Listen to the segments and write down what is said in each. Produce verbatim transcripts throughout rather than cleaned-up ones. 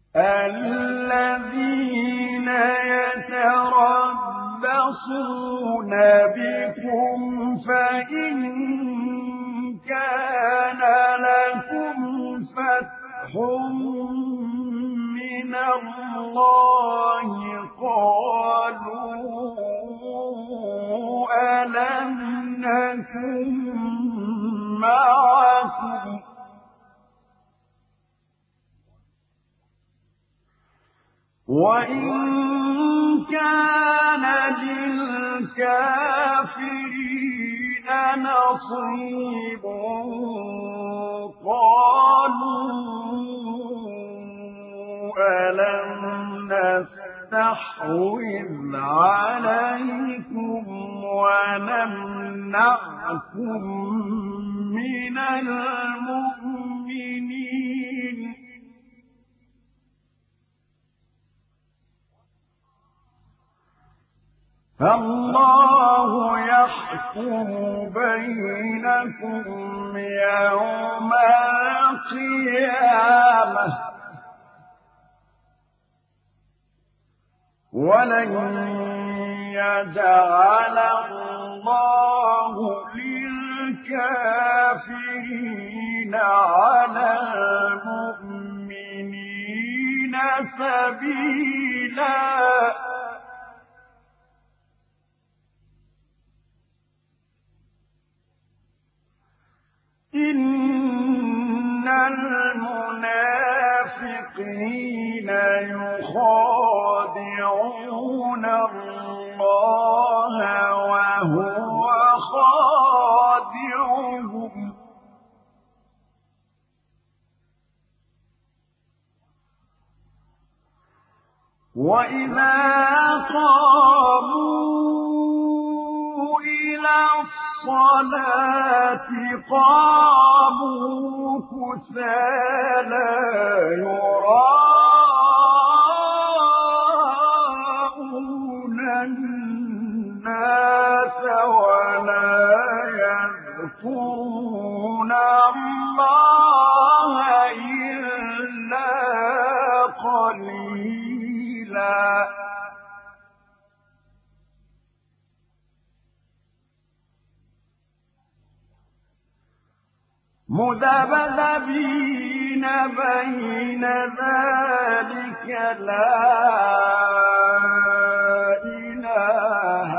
الذين يتربصون بكم فإن كان لكم فتح من الله قالوا ألم نكن معكم وإن كان للكافرين نصيب قالوا ألم نستحوذ عليكم ونمنعكم من المؤمنين فالله يحكم بينكم يوم القيامة ولن يجعل الله للكافرين على المؤمنين سبيلا إن المنافقين يخادعون الله وهو خادعهم وإذا قاموا إلى الصلاة قاموا كسالى يراءون الناس ولا يذكرون الله إلا قليلا مذبذبين بين ذلك لا إله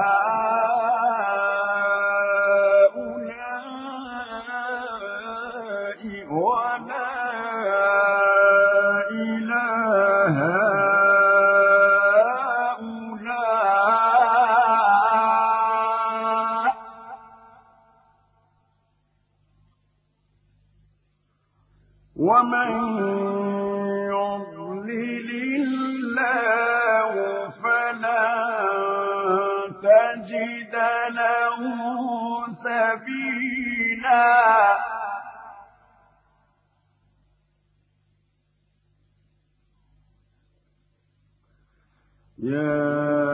هؤلاء ولا إله هؤلاء ومن يضلل الله فلن تجد له سبيلا يا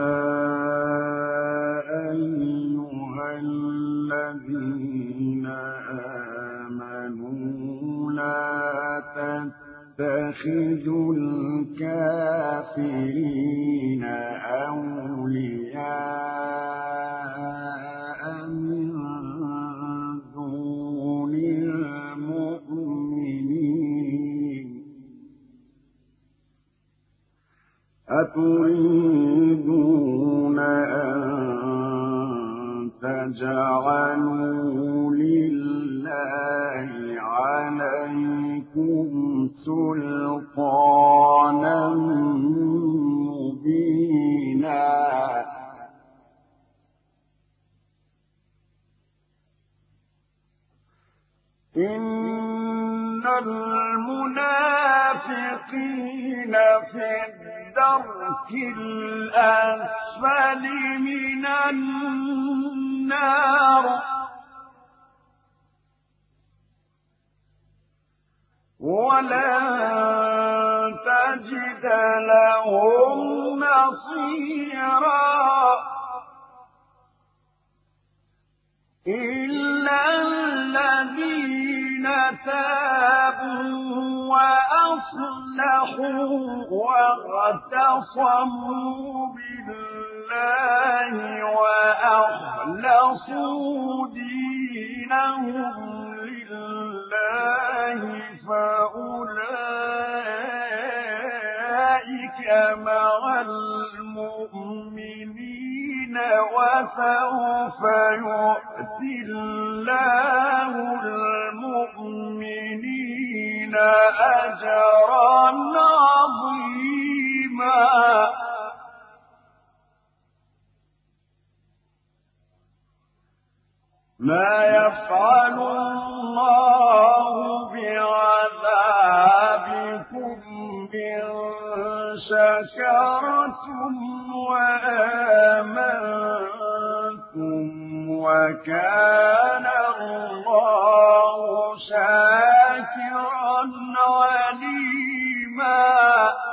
أيها الذين آمنوا لا تتخذوا الكافرين أولياء من دون المؤمنين أتريدون أن تجعلوا لله عليكم سلطانا مبينا إن المنافقين في الدرك الأسفل من النار ولن تجد لهم نصيرا إلا الذين تابوا وأصلحوا صدقوا واعتصموا بالله وأخلصوا دينهم لله فأولئك مع المؤمنين وسوف يؤتي الله المؤمنين أجرا عظيما. ما يفعل الله بعذابكم إن شكرتم وآمنتم وكان الله شاكرا عليما.